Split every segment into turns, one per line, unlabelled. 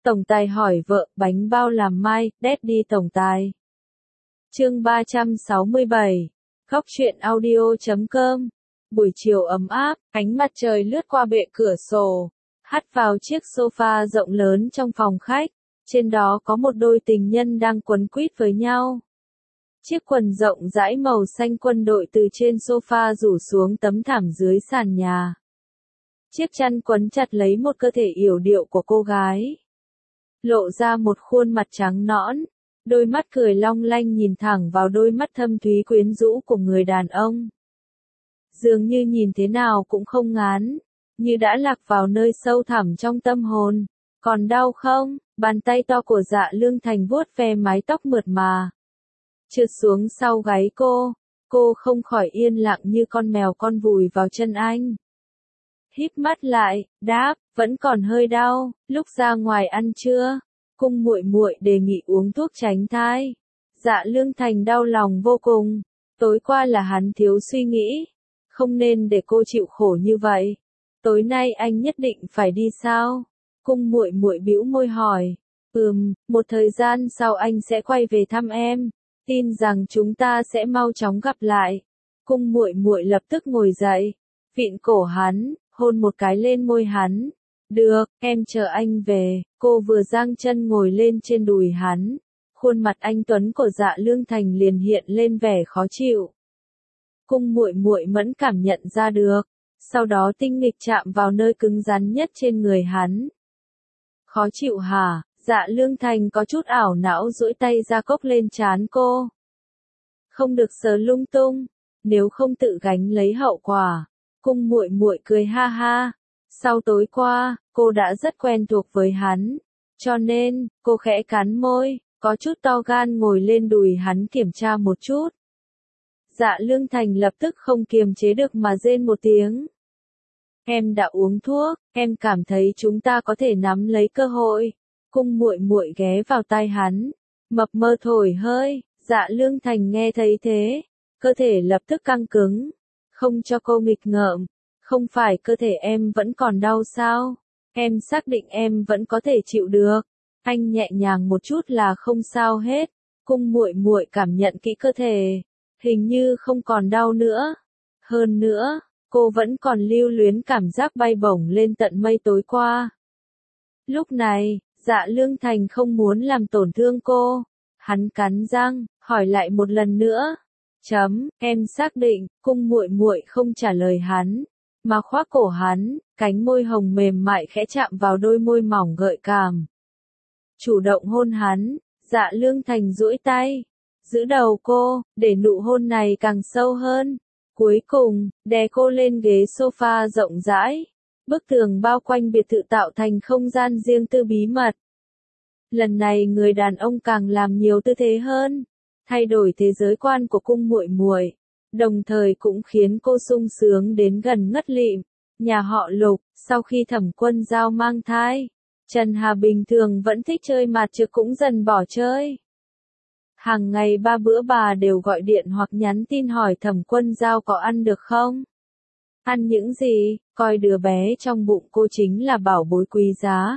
Tổng tài hỏi vợ, bánh bao làm mai, Daddy tổng tài. Chương 367. Góc truyện audio.com. Buổi chiều ấm áp, ánh mặt trời lướt qua bệ cửa sổ, hắt vào chiếc sofa rộng lớn trong phòng khách. Trên đó có một đôi tình nhân đang quấn quýt với nhau. Chiếc quần rộng rãi màu xanh quân đội từ trên sofa rủ xuống tấm thảm dưới sàn nhà. Chiếc chăn quấn chặt lấy một cơ thể yểu điệu của cô gái, lộ ra một khuôn mặt trắng nõn, đôi mắt cười long lanh nhìn thẳng vào đôi mắt thâm thúy quyến rũ của người đàn ông. Dường như nhìn thế nào cũng không ngán, như đã lạc vào nơi sâu thẳm trong tâm hồn. Còn đau không? Bàn tay to của Dạ Lương Thành vuốt ve mái tóc mượt mà, trượt xuống sau gáy cô không khỏi yên lặng như con mèo con vùi vào chân anh. Híp mắt lại, đáp, vẫn còn hơi đau. Lúc ra ngoài ăn trưa, Cung muội muội đề nghị uống thuốc tránh thai. Dạ Lương Thành đau lòng vô cùng. Tối qua là hắn thiếu suy nghĩ, không nên để cô chịu khổ như vậy. Tối nay anh nhất định phải đi sao? Cung muội muội bĩu môi hỏi. Một thời gian sau anh sẽ quay về thăm em, tin rằng chúng ta sẽ mau chóng gặp lại. Cung muội muội lập tức ngồi dậy, vịn cổ hắn, hôn một cái lên môi hắn. Được, em chờ anh về. Cô vừa giang chân ngồi lên trên đùi hắn, khuôn mặt anh tuấn của Dạ Lương Thành liền hiện lên vẻ khó chịu. Cung muội muội mẫn cảm nhận ra được, sau đó tinh nghịch chạm vào nơi cứng rắn nhất trên người hắn. Khó chịu hả? Dạ Lương Thành có chút ảo não duỗi tay ra cốc lên trán cô. Không được sờ lung tung, nếu không tự gánh lấy hậu quả. Cung muội muội cười ha ha. Sau tối qua, cô đã rất quen thuộc với hắn, cho nên, cô khẽ cắn môi, có chút to gan ngồi lên đùi hắn kiểm tra một chút. Dạ Lương Thành lập tức không kiềm chế được mà rên một tiếng. Em đã uống thuốc, em cảm thấy chúng ta có thể nắm lấy cơ hội. Cung muội muội ghé vào tai hắn, mập mơ thổi hơi. Dạ Lương Thành nghe thấy thế, cơ thể lập tức căng cứng, không cho cô nghịch ngợm. Không phải cơ thể em vẫn còn đau sao? Em xác định em vẫn có thể chịu được. Anh nhẹ nhàng một chút là không sao hết. Cung muội muội cảm nhận kỹ cơ thể, hình như không còn đau nữa. Hơn nữa, cô vẫn còn lưu luyến cảm giác bay bổng lên tận mây tối qua. Lúc này, Dạ Lương Thành không muốn làm tổn thương cô. Hắn cắn răng, hỏi lại một lần nữa. Em xác định. Cung muội muội không trả lời hắn, mà khoác cổ hắn, cánh môi hồng mềm mại khẽ chạm vào đôi môi mỏng gợi cảm. Chủ động hôn hắn. Dạ Lương Thành duỗi tay, giữ đầu cô, để nụ hôn này càng sâu hơn. Cuối cùng, đè cô lên ghế sofa rộng rãi. Bức tường bao quanh biệt thự tạo thành không gian riêng tư bí mật. Lần này người đàn ông càng làm nhiều tư thế hơn, thay đổi thế giới quan của cung muội muội, đồng thời cũng khiến cô sung sướng đến gần ngất lịm. Nhà họ Lục, sau khi Thẩm Quân Dao mang thai, Trần Hà bình thường vẫn thích chơi mạt trược cũng dần bỏ chơi. Hàng ngày 3 bữa bà đều gọi điện hoặc nhắn tin hỏi Thẩm Quân Dao có ăn được không? Ăn những gì? Coi đứa bé trong bụng cô chính là bảo bối quý giá.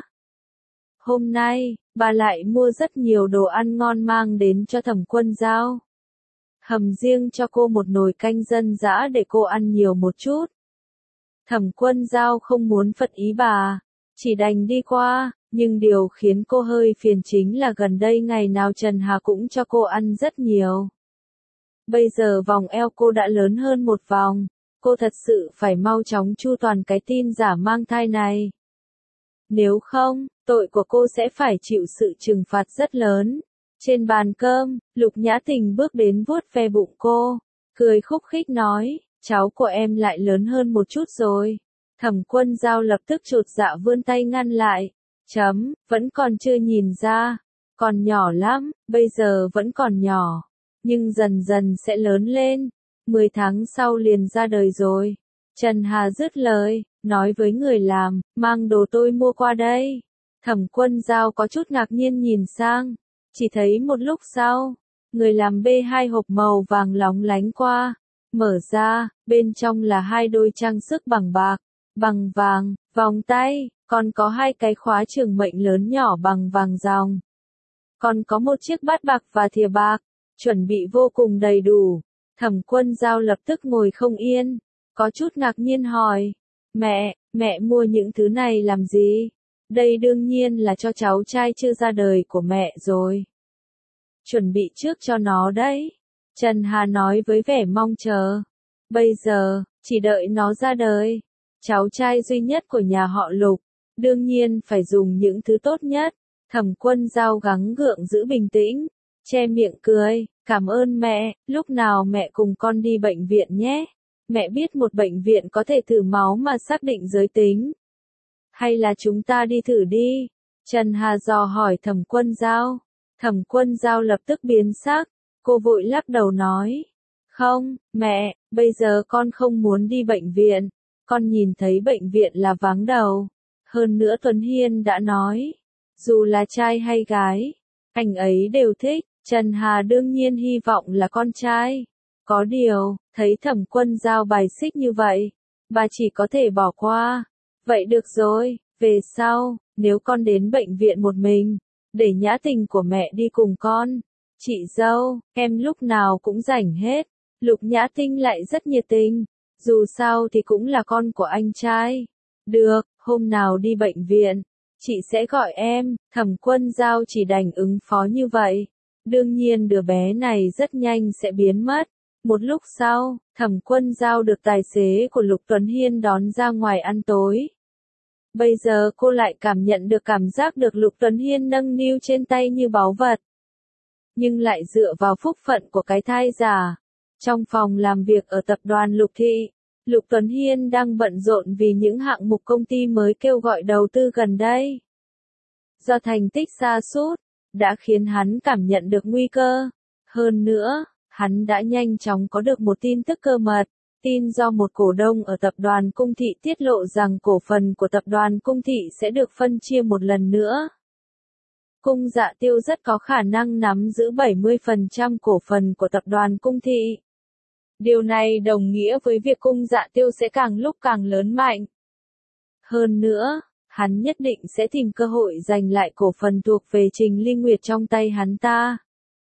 Hôm nay, bà lại mua rất nhiều đồ ăn ngon mang đến cho Thẩm Quân Dao. Hầm riêng cho cô một nồi canh dân dã để cô ăn nhiều một chút. Thẩm Quân Dao không muốn phật ý bà, chỉ đành đi qua, nhưng điều khiến cô hơi phiền chính là gần đây ngày nào Trần Hà cũng cho cô ăn rất nhiều. Bây giờ vòng eo cô đã lớn hơn một vòng, cô thật sự phải mau chóng chu toàn cái tin giả mang thai này. Nếu không, tội của cô sẽ phải chịu sự trừng phạt rất lớn. Trên bàn cơm, Lục Nhã Tình bước đến vuốt ve bụng cô, cười khúc khích nói, cháu của em lại lớn hơn một chút rồi. Thẩm Quân Dao lập tức chột dạ vươn tay ngăn lại. Vẫn còn chưa nhìn ra, còn nhỏ lắm, bây giờ vẫn còn nhỏ, nhưng dần dần sẽ lớn lên, 10 tháng sau liền ra đời rồi. Trần Hà dứt lời, nói với người làm, mang đồ tôi mua qua đây. Thẩm Quân Dao có chút ngạc nhiên nhìn sang, chỉ thấy một lúc sau, người làm bê 2 hộp màu vàng lóng lánh qua, mở ra, bên trong là 2 đôi trang sức bằng bạc, bằng vàng, vòng tay, Còn có 2 cái khóa trường mệnh lớn nhỏ bằng vàng ròng. Còn có một chiếc bát bạc và thìa bạc, chuẩn bị vô cùng đầy đủ. Thẩm Quân Dao lập tức ngồi không yên, có chút ngạc nhiên hỏi. Mẹ mua những thứ này làm gì? Đây đương nhiên là cho cháu trai chưa ra đời của mẹ rồi. Chuẩn bị trước cho nó đấy. Trần Hà nói với vẻ mong chờ. Bây giờ, chỉ đợi nó ra đời. Cháu trai duy nhất của nhà họ Lục, đương nhiên phải dùng những thứ tốt nhất. Thẩm Quân Dao gắng gượng giữ bình tĩnh, che miệng cười. Cảm ơn mẹ, lúc nào mẹ cùng con đi bệnh viện nhé. Mẹ biết một bệnh viện có thể thử máu mà xác định giới tính. Hay là chúng ta đi thử đi? Trần Hà dò hỏi Thẩm Quân Dao. Thẩm Quân Dao lập tức biến sắc, cô vội lắc đầu nói. Không, mẹ, bây giờ con không muốn đi bệnh viện. Con nhìn thấy bệnh viện là vắng đầu. Hơn nữa Tuấn Hiên đã nói, dù là trai hay gái, anh ấy đều thích. Trần Hà đương nhiên hy vọng là con trai. Có điều, thấy Thẩm Quân Dao bài xích như vậy, bà chỉ có thể bỏ qua. Vậy được rồi, về sau, nếu con đến bệnh viện một mình, để Nhã Tình của mẹ đi cùng con. Chị dâu, em lúc nào cũng rảnh hết. Lục Nhã Tinh lại rất nhiệt tình, dù sao thì cũng là con của anh trai. Được, hôm nào đi bệnh viện, chị sẽ gọi em. Thẩm Quân Dao chỉ đành ứng phó như vậy. Đương nhiên đứa bé này rất nhanh sẽ biến mất. Một lúc sau, Thẩm Quân Dao được tài xế của Lục Tuấn Hiên đón ra ngoài ăn tối. Bây giờ cô lại cảm nhận được cảm giác được Lục Tuấn Hiên nâng niu trên tay như báu vật. Nhưng lại dựa vào phúc phận của cái thai giả. Trong phòng làm việc ở tập đoàn Lục Thị, Lục Tuấn Hiên đang bận rộn vì những hạng mục công ty mới kêu gọi đầu tư gần đây. Do thành tích sa sút đã khiến hắn cảm nhận được nguy cơ. Hơn nữa, hắn đã nhanh chóng có được một tin tức cơ mật. Tin do một cổ đông ở tập đoàn Cung Thị tiết lộ rằng cổ phần của tập đoàn Cung Thị sẽ được phân chia một lần nữa. Cung Dạ Tiêu rất có khả năng nắm giữ 70% cổ phần của tập đoàn Cung Thị. Điều này đồng nghĩa với việc Cung Dạ Tiêu sẽ càng lúc càng lớn mạnh. Hơn nữa, hắn nhất định sẽ tìm cơ hội giành lại cổ phần thuộc về Trình Ly Nguyệt trong tay hắn ta.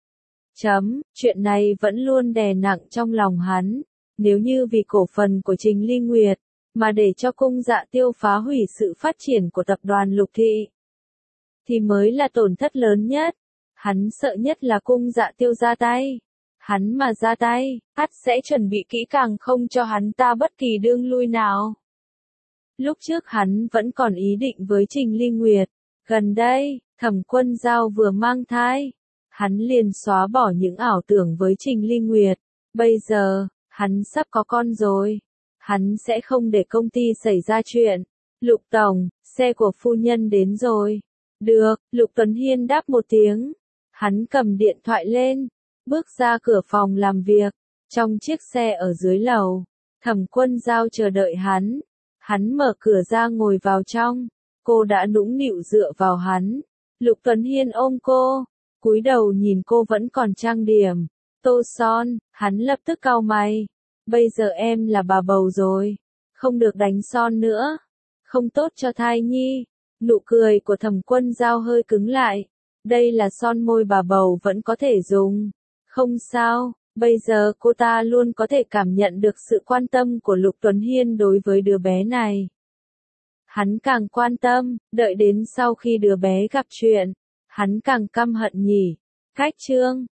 Chuyện này vẫn luôn đè nặng trong lòng hắn. Nếu như vì cổ phần của Trình Ly Nguyệt, mà để cho Cung Dạ Tiêu phá hủy sự phát triển của tập đoàn Lục Thị, thì mới là tổn thất lớn nhất. Hắn sợ nhất là Cung Dạ Tiêu ra tay. Hắn mà ra tay, ắt sẽ chuẩn bị kỹ càng không cho hắn ta bất kỳ đường lui nào. Lúc trước hắn vẫn còn ý định với Trình Ly Nguyệt. Gần đây, Thẩm Quân Dao vừa mang thai. Hắn liền xóa bỏ những ảo tưởng với Trình Ly Nguyệt. Bây giờ, hắn sắp có con rồi. Hắn sẽ không để công ty xảy ra chuyện. Lục Tổng, xe của phu nhân đến rồi. Được, Lục Tuấn Hiên đáp một tiếng. Hắn cầm điện thoại lên, bước ra cửa phòng làm việc. Trong chiếc xe ở dưới lầu, Thẩm Quân Dao chờ đợi hắn. Hắn mở cửa ra ngồi vào trong. Cô đã nũng nịu dựa vào hắn. Lục Tuấn Hiên ôm cô, cúi đầu nhìn cô vẫn còn trang điểm, tô son. Hắn lập tức cau mày. Bây giờ em là bà bầu rồi, không được đánh son nữa, không tốt cho thai nhi. Nụ cười của Thẩm Quân Dao hơi cứng lại. Đây là son môi bà bầu vẫn có thể dùng. Không sao, bây giờ cô ta luôn có thể cảm nhận được sự quan tâm của Lục Tuấn Hiên đối với đứa bé này. Hắn càng quan tâm, đợi đến sau khi đứa bé gặp chuyện, hắn càng căm hận nhỉ. Cách chương